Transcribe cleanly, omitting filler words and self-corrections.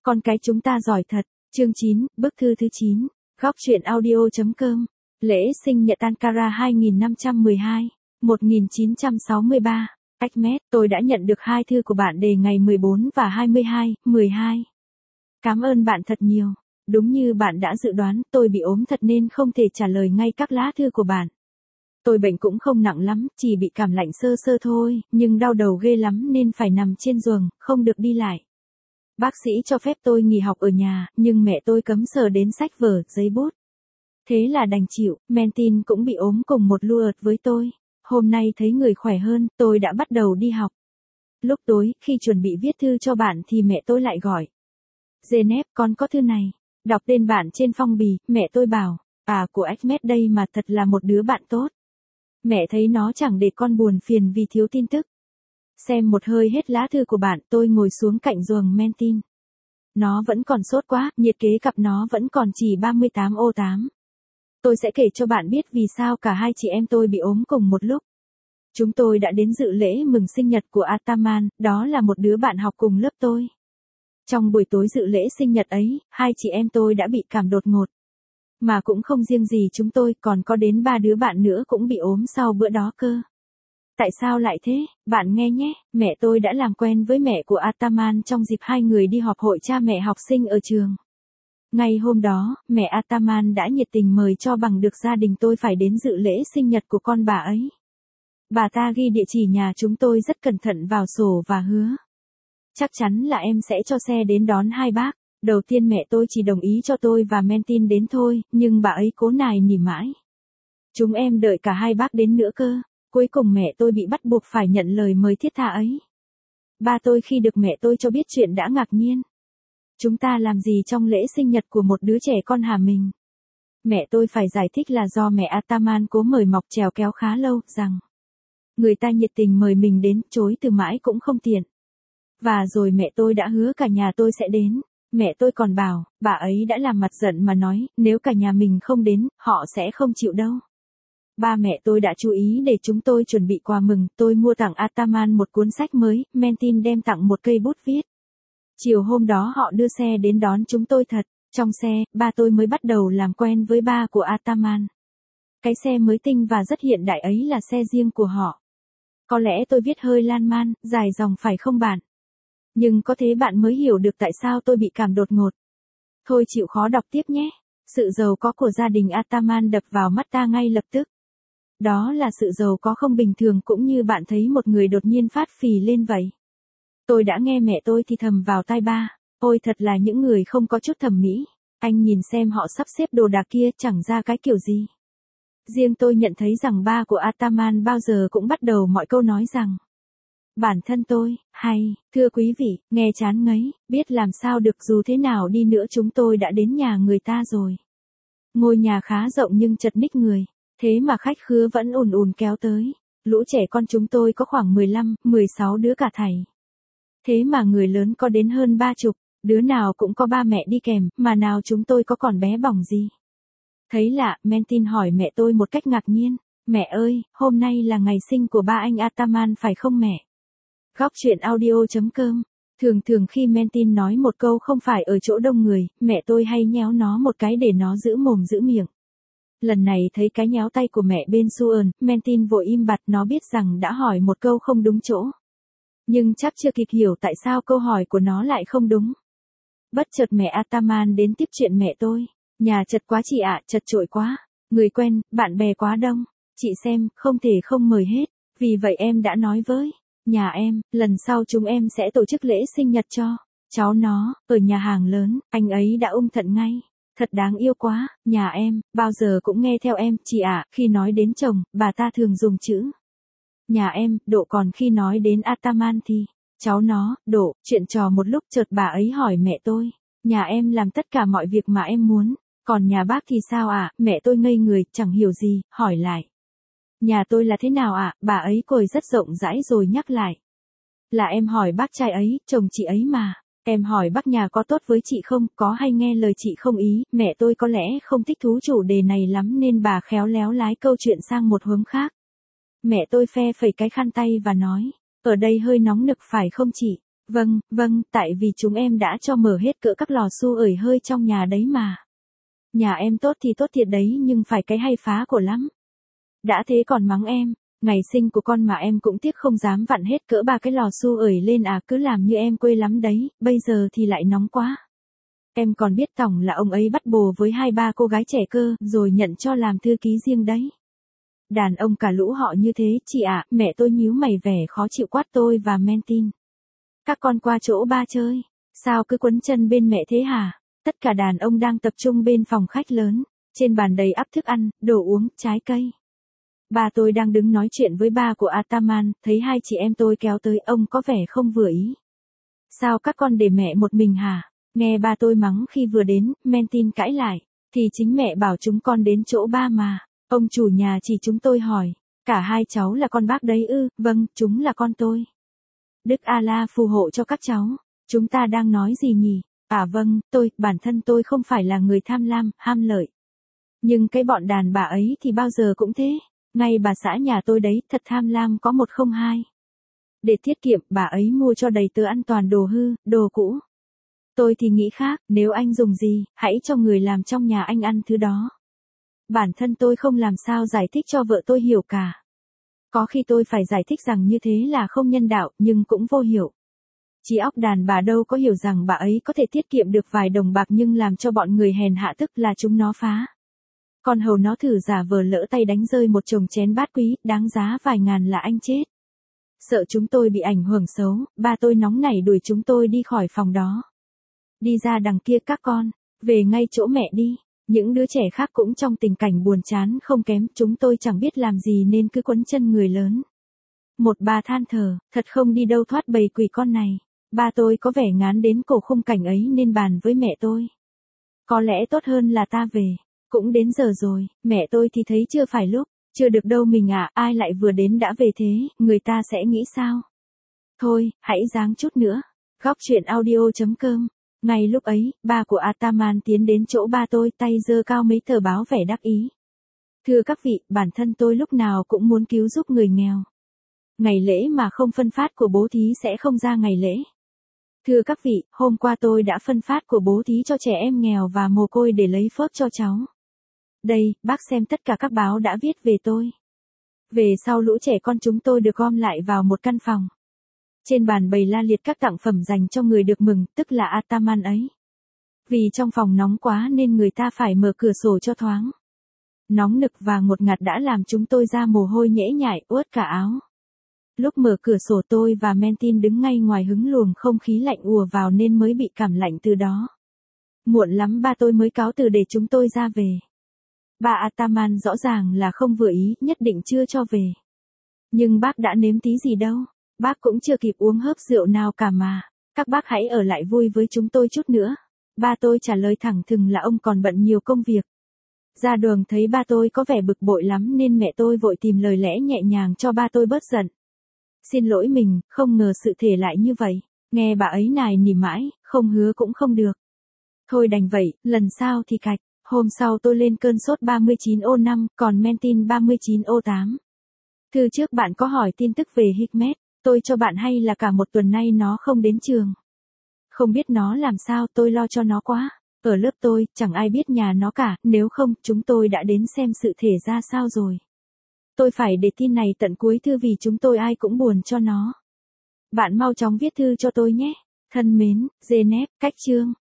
Con cái chúng ta giỏi thật. Chương 9, bức thư thứ 9. Góc truyện audio.com. Lễ sinh nhật Ankara 2512, 1963. Ahmed, tôi đã nhận được 2 thư của bạn đề ngày 14 và 22/12. Cảm ơn bạn thật nhiều. Đúng như bạn đã dự đoán, tôi bị ốm thật nên không thể trả lời ngay các lá thư của bạn. Tôi bệnh cũng không nặng lắm, chỉ bị cảm lạnh sơ sơ thôi, nhưng đau đầu ghê lắm nên phải nằm trên giường, không được đi lại. Bác sĩ cho phép tôi nghỉ học ở nhà, nhưng mẹ tôi cấm sờ đến sách vở, giấy bút. Thế là đành chịu. Mentin cũng bị ốm cùng một lượt với tôi. Hôm nay thấy người khỏe hơn, tôi đã bắt đầu đi học. Lúc tối, khi chuẩn bị viết thư cho bạn thì mẹ tôi lại gọi. Zeynep, con có thư này. Đọc tên bạn trên phong bì, mẹ tôi bảo, của Ahmed đây mà, thật là một đứa bạn tốt. Mẹ thấy nó chẳng để con buồn phiền vì thiếu tin tức. Xem một hơi hết lá thư của bạn, tôi ngồi xuống cạnh giường Mentin. Nó vẫn còn sốt quá, nhiệt kế cặp nó vẫn còn chỉ 38/8. Tôi sẽ kể cho bạn biết vì sao cả hai chị em tôi bị ốm cùng một lúc. Chúng tôi đã đến dự lễ mừng sinh nhật của Ataman, đó là một đứa bạn học cùng lớp tôi. Trong buổi tối dự lễ sinh nhật ấy, hai chị em tôi đã bị cảm đột ngột. Mà cũng không riêng gì chúng tôi, còn có đến 3 đứa bạn nữa cũng bị ốm sau bữa đó cơ. Tại sao lại thế? Bạn nghe nhé, mẹ tôi đã làm quen với mẹ của Ataman trong dịp hai người đi họp hội cha mẹ học sinh ở trường. Ngày hôm đó, mẹ Ataman đã nhiệt tình mời cho bằng được gia đình tôi phải đến dự lễ sinh nhật của con bà ấy. Bà ta ghi địa chỉ nhà chúng tôi rất cẩn thận vào sổ và hứa. Chắc chắn là em sẽ cho xe đến đón hai bác. Đầu tiên mẹ tôi chỉ đồng ý cho tôi và Mentin đến thôi, nhưng bà ấy cố nài nỉ mãi. Chúng em đợi cả hai bác đến nữa cơ. Cuối cùng mẹ tôi bị bắt buộc phải nhận lời mời thiết tha ấy. Ba tôi khi được mẹ tôi cho biết chuyện đã ngạc nhiên. Chúng ta làm gì trong lễ sinh nhật của một đứa trẻ con hả mình? Mẹ tôi phải giải thích là do mẹ Ataman cố mời mọc trèo kéo khá lâu, rằng người ta nhiệt tình mời mình đến, chối từ mãi cũng không tiện. Và rồi mẹ tôi đã hứa cả nhà tôi sẽ đến. Mẹ tôi còn bảo, bà ấy đã làm mặt giận mà nói, nếu cả nhà mình không đến, họ sẽ không chịu đâu. Ba mẹ tôi đã chú ý để chúng tôi chuẩn bị quà mừng, tôi mua tặng Ataman một cuốn sách mới, Mentin đem tặng một cây bút viết. Chiều hôm đó họ đưa xe đến đón chúng tôi thật. Trong xe, ba tôi mới bắt đầu làm quen với ba của Ataman. Cái xe mới tinh và rất hiện đại ấy là xe riêng của họ. Có lẽ tôi viết hơi lan man, dài dòng phải không bạn? Nhưng có thế bạn mới hiểu được tại sao tôi bị cảm đột ngột. Thôi chịu khó đọc tiếp nhé. Sự giàu có của gia đình Ataman đập vào mắt ta ngay lập tức. Đó là sự giàu có không bình thường, cũng như bạn thấy một người đột nhiên phát phì lên vậy. Tôi đã nghe mẹ tôi thì thầm vào tai ba. Ôi thật là những người không có chút thẩm mỹ. Anh nhìn xem họ sắp xếp đồ đạc kia, chẳng ra cái kiểu gì. Riêng tôi nhận thấy rằng ba của Ataman bao giờ cũng bắt đầu mọi câu nói rằng: bản thân tôi, hay, thưa quý vị, nghe chán ngấy, biết làm sao được, dù thế nào đi nữa chúng tôi đã đến nhà người ta rồi. Ngôi nhà khá rộng nhưng chật ních người, thế mà khách khứa vẫn ùn ùn kéo tới. Lũ trẻ con chúng tôi có khoảng 15, 16 đứa cả thảy. Thế mà người lớn có đến hơn 30, đứa nào cũng có ba mẹ đi kèm, mà nào chúng tôi có còn bé bỏng gì. Thấy lạ, Mentin hỏi mẹ tôi một cách ngạc nhiên. Mẹ ơi, hôm nay là ngày sinh của ba anh Ataman phải không mẹ? Góc truyện audio.com. Thường khi Mentin nói một câu không phải ở chỗ đông người, mẹ tôi hay nhéo nó một cái để nó giữ mồm giữ miệng. Lần này thấy cái nhéo tay của mẹ bên Suan, Mentin vội im bặt, nó biết rằng đã hỏi một câu không đúng chỗ. Nhưng chắc chưa kịp hiểu tại sao câu hỏi của nó lại không đúng. Bất chợt mẹ Ataman đến tiếp chuyện mẹ tôi. Nhà chật quá chị ạ, chật chội quá. Người quen, bạn bè quá đông. Chị xem, không thể không mời hết. Vì vậy em đã nói với nhà em, lần sau chúng em sẽ tổ chức lễ sinh nhật cho cháu nó, ở nhà hàng lớn. Anh ấy đã thận ngay. Thật đáng yêu quá, nhà em, bao giờ cũng nghe theo em, chị ạ. Khi nói đến chồng, bà ta thường dùng chữ nhà em, độ, còn khi nói đến Ataman thì cháu nó, độ. Chuyện trò một lúc chợt bà ấy hỏi mẹ tôi, nhà em làm tất cả mọi việc mà em muốn, còn nhà bác thì sao ạ? Mẹ tôi ngây người, chẳng hiểu gì, hỏi lại. Nhà tôi là thế nào ạ? Bà ấy cười rất rộng rãi rồi nhắc lại. Là em hỏi bác trai ấy, chồng chị ấy mà. Em hỏi bác nhà có tốt với chị không, có hay nghe lời chị không ý. Mẹ tôi có lẽ không thích thú chủ đề này lắm nên bà khéo léo lái câu chuyện sang một hướng khác. Mẹ tôi phe phẩy cái khăn tay và nói, ở đây hơi nóng nực phải không chị? Vâng, tại vì chúng em đã cho mở hết cỡ các lò xo ởi hơi trong nhà đấy mà. Nhà em tốt thì tốt thiệt đấy nhưng phải cái hay phá của lắm. Đã thế còn mắng em, ngày sinh của con mà em cũng tiếc không dám vặn hết cỡ 3 cái lò xo ởi lên à, cứ làm như em quê lắm đấy, bây giờ thì lại nóng quá. Em còn biết tổng là ông ấy bắt bồ với 2-3 cô gái trẻ cơ, rồi nhận cho làm thư ký riêng đấy. Đàn ông cả lũ họ như thế, chị ạ, mẹ tôi nhíu mày vẻ khó chịu quát tôi và Mentin. Các con qua chỗ ba chơi, sao cứ quấn chân bên mẹ thế hả? Tất cả đàn ông đang tập trung bên phòng khách lớn, trên bàn đầy ắp thức ăn, đồ uống, trái cây. Ba tôi đang đứng nói chuyện với ba của Ataman, thấy hai chị em tôi kéo tới, ông có vẻ không vừa ý. Sao các con để mẹ một mình hả? Nghe ba tôi mắng khi vừa đến, Mentin cãi lại, thì chính mẹ bảo chúng con đến chỗ ba mà. Ông chủ nhà chỉ chúng tôi hỏi, cả hai cháu là con bác đấy ư? Vâng, chúng là con tôi. Đức Allah phù hộ cho các cháu. Chúng ta đang nói gì nhỉ? À vâng, bản thân tôi không phải là người tham lam, ham lợi. Nhưng cái bọn đàn bà ấy thì bao giờ cũng thế. Ngay bà xã nhà tôi đấy, thật tham lam có 102. Để tiết kiệm, bà ấy mua cho đầy tớ ăn toàn đồ hư, đồ cũ. Tôi thì nghĩ khác, nếu anh dùng gì, hãy cho người làm trong nhà anh ăn thứ đó. Bản thân tôi không làm sao giải thích cho vợ tôi hiểu cả. Có khi tôi phải giải thích rằng như thế là không nhân đạo, nhưng cũng vô hiệu. Trí óc đàn bà đâu có hiểu rằng bà ấy có thể tiết kiệm được vài đồng bạc nhưng làm cho bọn người hèn hạ tức là chúng nó phá. Còn hầu nó thử giả vờ lỡ tay đánh rơi một chồng chén bát quý, đáng giá vài ngàn là anh chết. Sợ chúng tôi bị ảnh hưởng xấu, ba tôi nóng nảy đuổi chúng tôi đi khỏi phòng đó. Đi ra đằng kia các con, về ngay chỗ mẹ đi. Những đứa trẻ khác cũng trong tình cảnh buồn chán không kém, chúng tôi chẳng biết làm gì nên cứ quấn chân người lớn. Một bà than thở, thật không đi đâu thoát bầy quỷ con này. Ba tôi có vẻ ngán đến cổ khung cảnh ấy nên bàn với mẹ tôi. Có lẽ tốt hơn là ta về. Cũng đến giờ rồi, mẹ tôi thì thấy chưa phải lúc. Chưa được đâu mình ạ, ai lại vừa đến đã về thế, người ta sẽ nghĩ sao? Thôi, hãy ráng chút nữa. Góc truyện audio.com. Ngay lúc ấy, ba của Ataman tiến đến chỗ ba tôi, tay giơ cao mấy tờ báo vẻ đắc ý. Thưa các vị, bản thân tôi lúc nào cũng muốn cứu giúp người nghèo. Ngày lễ mà không phân phát của bố thí sẽ không ra ngày lễ. Thưa các vị, hôm qua tôi đã phân phát của bố thí cho trẻ em nghèo và mồ côi để lấy phước cho cháu. Đây, bác xem tất cả các báo đã viết về tôi. Về sau lũ trẻ con chúng tôi được gom lại vào một căn phòng. Trên bàn bày la liệt các tặng phẩm dành cho người được mừng, tức là Ataman ấy. Vì trong phòng nóng quá nên người ta phải mở cửa sổ cho thoáng. Nóng nực và ngột ngạt đã làm chúng tôi ra mồ hôi nhễ nhại, ướt cả áo. Lúc mở cửa sổ tôi và Mentin đứng ngay ngoài hứng luồng không khí lạnh ùa vào nên mới bị cảm lạnh từ đó. Muộn lắm ba tôi mới cáo từ để chúng tôi ra về. Bà Ataman rõ ràng là không vừa ý, nhất định chưa cho về. Nhưng bác đã nếm tí gì đâu. Bác cũng chưa kịp uống hớp rượu nào cả mà. Các bác hãy ở lại vui với chúng tôi chút nữa. Ba tôi trả lời thẳng thừng là ông còn bận nhiều công việc. Ra đường thấy ba tôi có vẻ bực bội lắm nên mẹ tôi vội tìm lời lẽ nhẹ nhàng cho ba tôi bớt giận. Xin lỗi mình, không ngờ sự thể lại như vậy. Nghe bà ấy nài nỉ mãi, không hứa cũng không được. Thôi đành vậy, lần sau thì cạch. Hôm sau tôi lên cơn sốt 39O5, còn Mentin 39O8. Thư trước bạn có hỏi tin tức về Hikmet, tôi cho bạn hay là cả một tuần nay nó không đến trường. Không biết nó làm sao, tôi lo cho nó quá. Ở lớp tôi, chẳng ai biết nhà nó cả, nếu không, chúng tôi đã đến xem sự thể ra sao rồi. Tôi phải để tin này tận cuối thư vì chúng tôi ai cũng buồn cho nó. Bạn mau chóng viết thư cho tôi nhé. Thân mến, Genep, cách chương.